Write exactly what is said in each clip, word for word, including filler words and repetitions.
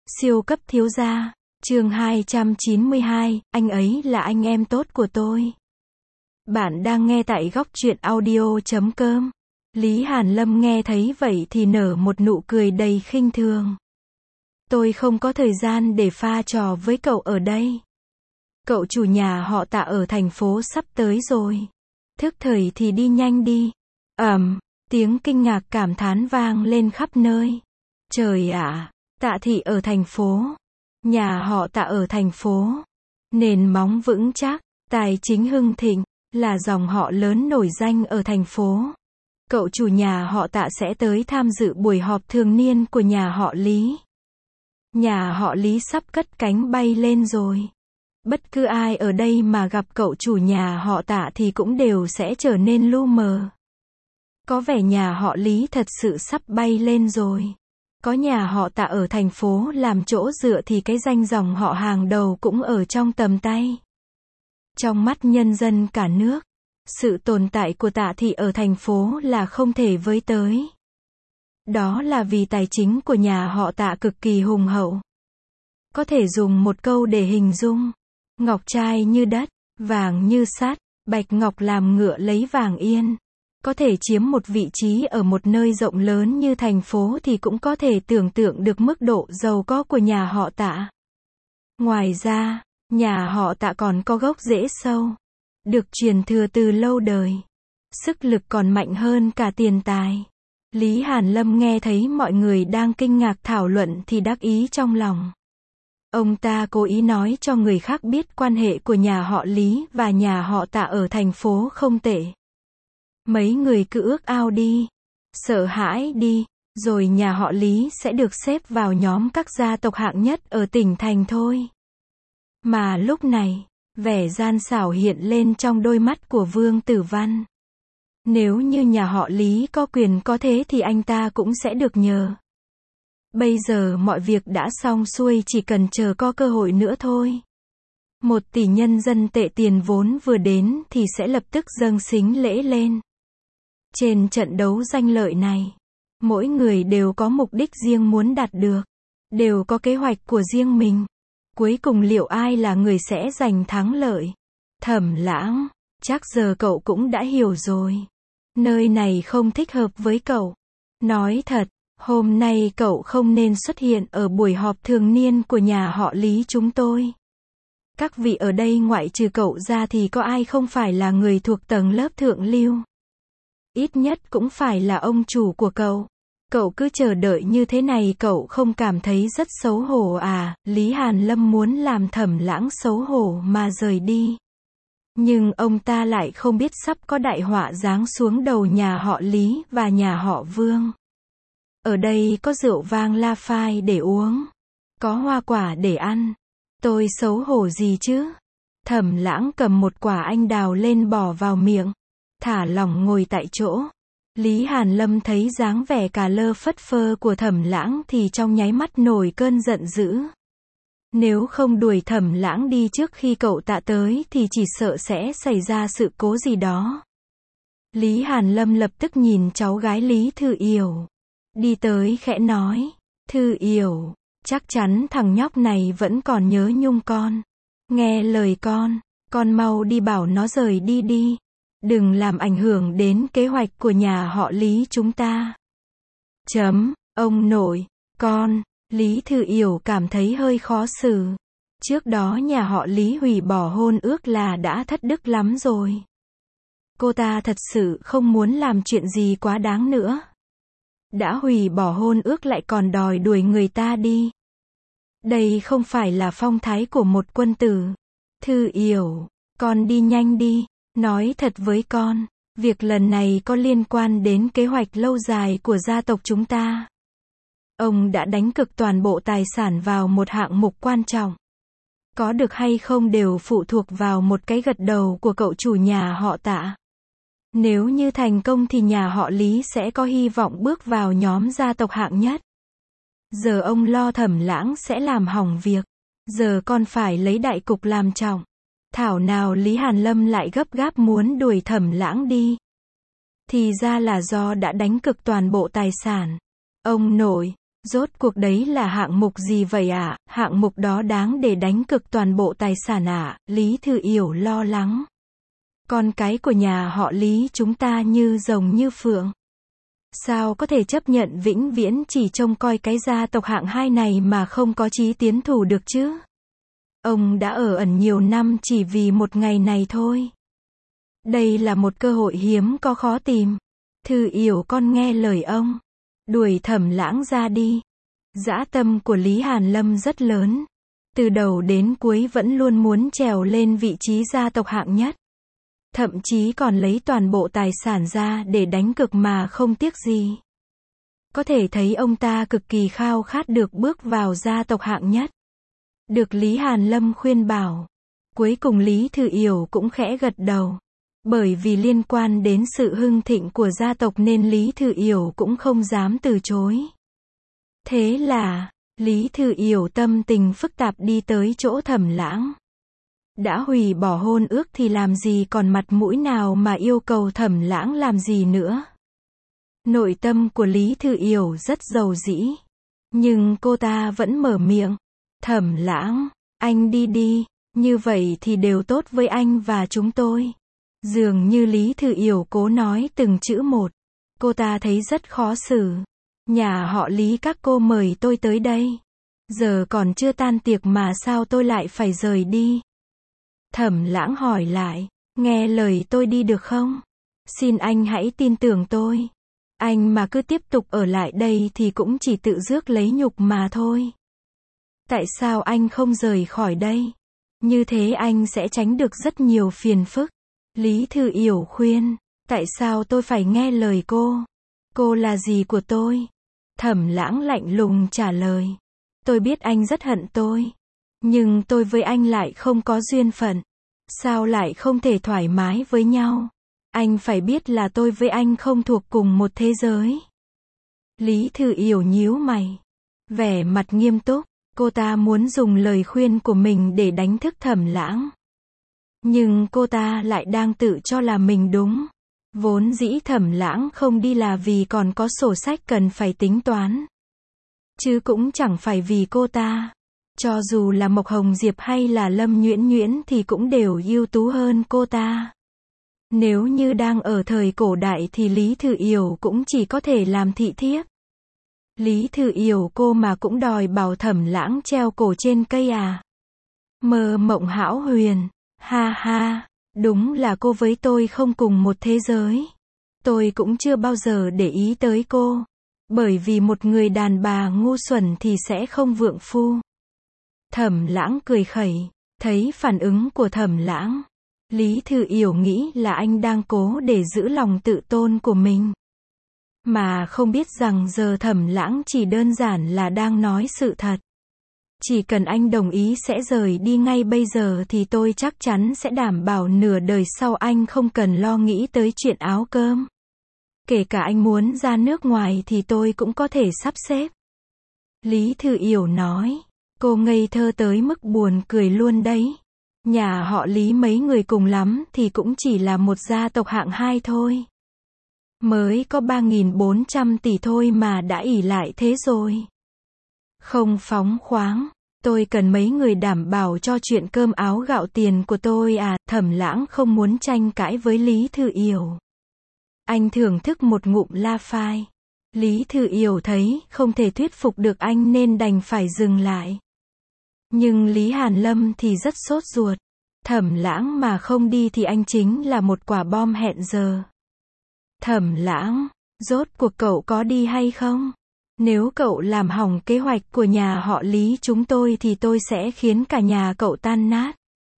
Siêu cấp thiếu gia, chương hai trăm chín mươi hai, anh ấy là anh em tốt của tôi. Bạn đang nghe tại góc truyện audio chấm com. Lý Hàn Lâm nghe thấy vậy thì nở một nụ cười đầy khinh thường. Tôi không có thời gian để pha trò với cậu ở đây. Cậu chủ nhà họ Tạ ở thành phố sắp tới rồi. Thức thời thì đi nhanh đi. Ầm, tiếng kinh ngạc cảm thán vang lên khắp nơi. Trời ạ, Tạ thị ở thành phố. Nhà họ Tạ ở thành phố. Nền móng vững chắc, tài chính hưng thịnh, là dòng họ lớn nổi danh ở thành phố. Cậu chủ nhà họ Tạ sẽ tới tham dự buổi họp thường niên của nhà họ Lý. Nhà họ Lý sắp cất cánh bay lên rồi. Bất cứ ai ở đây mà gặp cậu chủ nhà họ Tạ thì cũng đều sẽ trở nên lu mờ. Có vẻ nhà họ Lý thật sự sắp bay lên rồi. Có nhà họ Tạ ở thành phố làm chỗ dựa thì cái danh dòng họ hàng đầu cũng ở trong tầm tay. Trong mắt nhân dân cả nước, sự tồn tại của Tạ thị ở thành phố là không thể với tới. Đó là vì tài chính của nhà họ Tạ cực kỳ hùng hậu. Có thể dùng một câu để hình dung. Ngọc trai như đất, vàng như sắt, bạch ngọc làm ngựa lấy vàng yên. Có thể chiếm một vị trí ở một nơi rộng lớn như thành phố thì cũng có thể tưởng tượng được mức độ giàu có của nhà họ Tạ. Ngoài ra, nhà họ Tạ còn có gốc rễ sâu, được truyền thừa từ lâu đời. Sức lực còn mạnh hơn cả tiền tài. Lý Hàn Lâm nghe thấy mọi người đang kinh ngạc thảo luận thì đắc ý trong lòng. Ông ta cố ý nói cho người khác biết quan hệ của nhà họ Lý và nhà họ Tạ ở thành phố không tệ. Mấy người cứ ước ao đi, sợ hãi đi, rồi nhà họ Lý sẽ được xếp vào nhóm các gia tộc hạng nhất ở tỉnh thành thôi. Mà lúc này, vẻ gian xảo hiện lên trong đôi mắt của Vương Tử Văn. Nếu như nhà họ Lý có quyền có thế thì anh ta cũng sẽ được nhờ. Bây giờ mọi việc đã xong xuôi, chỉ cần chờ có cơ hội nữa thôi. Một tỷ nhân dân tệ tiền vốn vừa đến thì sẽ lập tức dâng sính lễ lên. Trên trận đấu danh lợi này, mỗi người đều có mục đích riêng muốn đạt được, đều có kế hoạch của riêng mình. Cuối cùng liệu ai là người sẽ giành thắng lợi? Thẩm Lãng, chắc giờ cậu cũng đã hiểu rồi. Nơi này không thích hợp với cậu. Nói thật, hôm nay cậu không nên xuất hiện ở buổi họp thường niên của nhà họ Lý chúng tôi. Các vị ở đây ngoại trừ cậu ra thì có ai không phải là người thuộc tầng lớp thượng lưu? Ít nhất cũng phải là ông chủ của cậu. Cậu cứ chờ đợi như thế này cậu không cảm thấy rất xấu hổ à? Lý Hàn Lâm muốn làm Thẩm Lãng xấu hổ mà rời đi. Nhưng ông ta lại không biết sắp có đại họa giáng xuống đầu nhà họ Lý và nhà họ Vương. Ở đây có rượu vang la phai để uống, có hoa quả để ăn. Tôi xấu hổ gì chứ? Thẩm Lãng cầm một quả anh đào lên bỏ vào miệng, thả lỏng ngồi tại chỗ. Lý Hàn Lâm thấy dáng vẻ cà lơ phất phơ của Thẩm Lãng thì trong nháy mắt nổi cơn giận dữ. Nếu không đuổi Thẩm Lãng đi trước khi cậu Tạ tới thì chỉ sợ sẽ xảy ra sự cố gì đó. Lý Hàn Lâm lập tức nhìn cháu gái Lý Thư Yểu, đi tới khẽ nói, Thư Yểu, chắc chắn thằng nhóc này vẫn còn nhớ Nhung con. Nghe lời con, con mau đi bảo nó rời đi đi. Đừng làm ảnh hưởng đến kế hoạch của nhà họ Lý chúng ta. Chấm, ông nội, con, Lý Thư Yểu cảm thấy hơi khó xử. Trước đó nhà họ Lý hủy bỏ hôn ước là đã thất đức lắm rồi. Cô ta thật sự không muốn làm chuyện gì quá đáng nữa. Đã hủy bỏ hôn ước lại còn đòi đuổi người ta đi. Đây không phải là phong thái của một quân tử. Thư Yểu, con đi nhanh đi. Nói thật với con, việc lần này có liên quan đến kế hoạch lâu dài của gia tộc chúng ta. Ông đã đánh cược toàn bộ tài sản vào một hạng mục quan trọng. Có được hay không đều phụ thuộc vào một cái gật đầu của cậu chủ nhà họ Tạ. Nếu như thành công thì nhà họ Lý sẽ có hy vọng bước vào nhóm gia tộc hạng nhất. Giờ ông lo Thẩm Lãng sẽ làm hỏng việc. Giờ con phải lấy đại cục làm trọng. Thảo nào Lý Hàn Lâm lại gấp gáp muốn đuổi Thẩm Lãng đi. Thì ra là do đã đánh cược toàn bộ tài sản. Ông nội, Rốt cuộc đấy là hạng mục gì vậy ạ? Hạng mục đó đáng để đánh cược toàn bộ tài sản ạ, Lý Thư Yểu lo lắng. Con cái của nhà họ Lý chúng ta như rồng như phượng. Sao có thể chấp nhận vĩnh viễn chỉ trông coi cái gia tộc hạng hai này mà không có chí tiến thủ được chứ? Ông đã ở ẩn nhiều năm chỉ vì một ngày này thôi. Đây là một cơ hội hiếm có khó tìm. Thư Yểu con nghe lời ông. Đuổi Thẩm Lãng ra đi. Dã tâm của Lý Hàn Lâm rất lớn. Từ đầu đến cuối vẫn luôn muốn trèo lên vị trí gia tộc hạng nhất. Thậm chí còn lấy toàn bộ tài sản ra để đánh cược mà không tiếc gì. Có thể thấy ông ta cực kỳ khao khát được bước vào gia tộc hạng nhất. Được Lý Hàn Lâm khuyên bảo. Cuối cùng Lý Thư Yểu cũng khẽ gật đầu. Bởi vì liên quan đến sự hưng thịnh của gia tộc nên Lý Thư Yểu cũng không dám từ chối. Thế là, Lý Thư Yểu tâm tình phức tạp đi tới chỗ Thẩm Lãng. Đã hủy bỏ hôn ước thì làm gì còn mặt mũi nào mà yêu cầu Thẩm Lãng làm gì nữa. Nội tâm của Lý Thư Yểu rất dầu dĩ. Nhưng cô ta vẫn mở miệng. Thẩm Lãng, anh đi đi, như vậy thì đều tốt với anh và chúng tôi. Dường như Lý Thư Yểu cố nói từng chữ một. Cô ta thấy rất khó xử. Nhà họ Lý các cô mời tôi tới đây. Giờ còn chưa tan tiệc mà sao tôi lại phải rời đi? Thẩm Lãng hỏi lại. Nghe lời tôi đi được không? Xin anh hãy tin tưởng tôi. Anh mà cứ tiếp tục ở lại đây thì cũng chỉ tự rước lấy nhục mà thôi. Tại sao anh không rời khỏi đây? Như thế anh sẽ tránh được rất nhiều phiền phức. Lý Thư Yểu khuyên. Tại sao tôi phải nghe lời cô? Cô là gì của tôi? Thẩm Lãng lạnh lùng trả lời. Tôi biết anh rất hận tôi. Nhưng tôi với anh lại không có duyên phận. Sao lại không thể thoải mái với nhau? Anh phải biết là tôi với anh không thuộc cùng một thế giới. Lý Thư Yểu nhíu mày. Vẻ mặt nghiêm túc. Cô ta muốn dùng lời khuyên của mình để đánh thức Thẩm Lãng. Nhưng cô ta lại đang tự cho là mình đúng. Vốn dĩ Thẩm Lãng không đi là vì còn có sổ sách cần phải tính toán. Chứ cũng chẳng phải vì cô ta. Cho dù là Mộc Hồng Diệp hay là Lâm Nhuyễn Nhuyễn thì cũng đều ưu tú hơn cô ta. Nếu như đang ở thời cổ đại thì Lý Thư Yểu cũng chỉ có thể làm thị thiếp. Lý Thư Yểu cô mà cũng đòi bảo Thẩm Lãng treo cổ trên cây à? Mơ mộng hão huyền. Ha ha, đúng là cô với tôi không cùng một thế giới. Tôi cũng chưa bao giờ để ý tới cô. Bởi vì một người đàn bà ngu xuẩn thì sẽ không vượng phu. Thẩm Lãng cười khẩy. Thấy phản ứng của Thẩm Lãng. Lý Thư Yểu nghĩ là anh đang cố để giữ lòng tự tôn của mình. Mà không biết rằng giờ Thẩm Lãng chỉ đơn giản là đang nói sự thật. Chỉ cần anh đồng ý sẽ rời đi ngay bây giờ thì tôi chắc chắn sẽ đảm bảo nửa đời sau anh không cần lo nghĩ tới chuyện áo cơm. Kể cả anh muốn ra nước ngoài thì tôi cũng có thể sắp xếp. Lý Thư Yểu nói. Cô ngây thơ tới mức buồn cười luôn đấy. Nhà họ Lý mấy người cùng lắm thì cũng chỉ là một gia tộc hạng hai thôi. Mới có ba nghìn bốn trăm tỷ thôi mà đã ỷ lại thế rồi. Không phóng khoáng. Tôi cần mấy người đảm bảo cho chuyện cơm áo gạo tiền của tôi à? Thẩm Lãng không muốn tranh cãi với Lý Thư Yểu. Anh thưởng thức một ngụm la phai. Lý Thư Yểu thấy không thể thuyết phục được anh nên đành phải dừng lại. Nhưng Lý Hàn Lâm thì rất sốt ruột. Thẩm Lãng mà không đi thì anh chính là một quả bom hẹn giờ. Thẩm Lãng, rốt cuộc cậu có đi hay không? Nếu cậu làm hỏng kế hoạch của nhà họ Lý chúng tôi thì tôi sẽ khiến cả nhà cậu tan nát.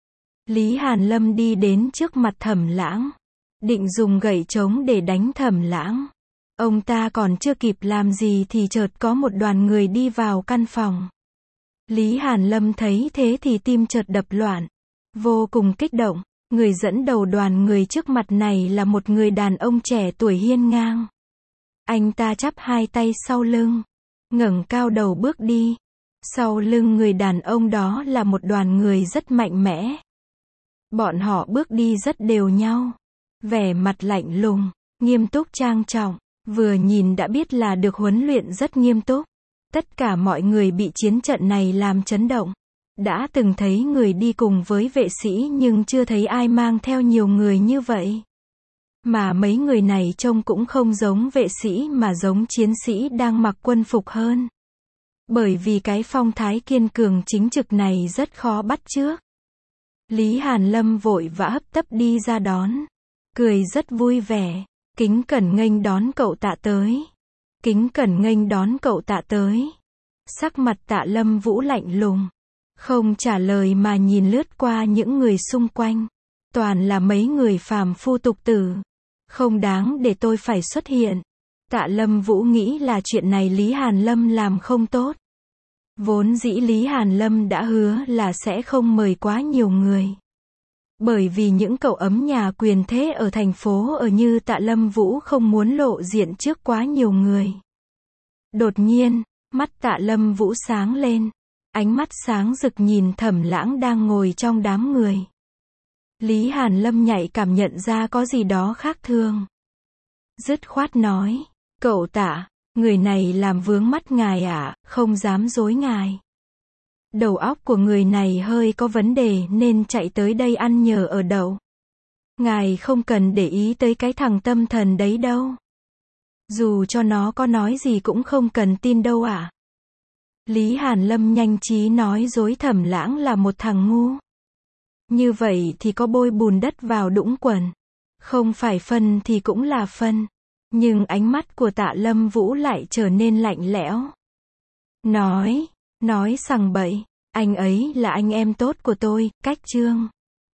Lý Hàn Lâm đi đến trước mặt Thẩm Lãng. Định dùng gậy trống để đánh Thẩm Lãng. Ông ta còn chưa kịp làm gì thì chợt có một đoàn người đi vào căn phòng. Lý Hàn Lâm thấy thế thì tim chợt đập loạn. Vô cùng kích động. Người dẫn đầu đoàn người trước mặt này là một người đàn ông trẻ tuổi hiên ngang. Anh ta chắp hai tay sau lưng. Ngẩng cao đầu bước đi. Sau lưng người đàn ông đó là một đoàn người rất mạnh mẽ. Bọn họ bước đi rất đều nhau. Vẻ mặt lạnh lùng, nghiêm túc trang trọng. Vừa nhìn đã biết là được huấn luyện rất nghiêm túc. Tất cả mọi người bị chiến trận này làm chấn động. Đã từng thấy người đi cùng với vệ sĩ nhưng chưa thấy ai mang theo nhiều người như vậy. Mà mấy người này trông cũng không giống vệ sĩ mà giống chiến sĩ đang mặc quân phục hơn. Bởi vì cái phong thái kiên cường chính trực này rất khó bắt chước. Lý Hàn Lâm vội vã hấp tấp đi ra đón. Cười rất vui vẻ. Kính cẩn nghênh đón cậu Tạ tới. Kính cẩn nghênh đón cậu Tạ tới. Sắc mặt Tạ Lâm Vũ lạnh lùng. Không trả lời mà nhìn lướt qua những người xung quanh. Toàn là mấy người phàm phu tục tử. Không đáng để tôi phải xuất hiện. Tạ Lâm Vũ nghĩ là chuyện này Lý Hàn Lâm làm không tốt. Vốn dĩ Lý Hàn Lâm đã hứa là sẽ không mời quá nhiều người. Bởi vì những cậu ấm nhà quyền thế ở thành phố ở như Tạ Lâm Vũ không muốn lộ diện trước quá nhiều người. Đột nhiên, mắt Tạ Lâm Vũ sáng lên. Ánh mắt sáng rực nhìn Thẩm Lãng đang ngồi trong đám người. Lý Hàn Lâm nhạy cảm nhận ra có gì đó khác thường. Dứt khoát nói, cậu Tạ, người này làm vướng mắt ngài ạ, không dám dối ngài. Đầu óc của người này hơi có vấn đề nên chạy tới đây ăn nhờ ở đậu. Ngài không cần để ý tới cái thằng tâm thần đấy đâu. Dù cho nó có nói gì cũng không cần tin đâu ạ. Lý Hàn Lâm nhanh trí nói dối Thẩm Lãng là một thằng ngu. Như vậy thì có bôi bùn đất vào đũng quần. Không phải phân thì cũng là phân. Nhưng ánh mắt của Tạ Lâm Vũ lại trở nên lạnh lẽo. Nói, nói sằng bậy, anh ấy là anh em tốt của tôi, Cách Trương.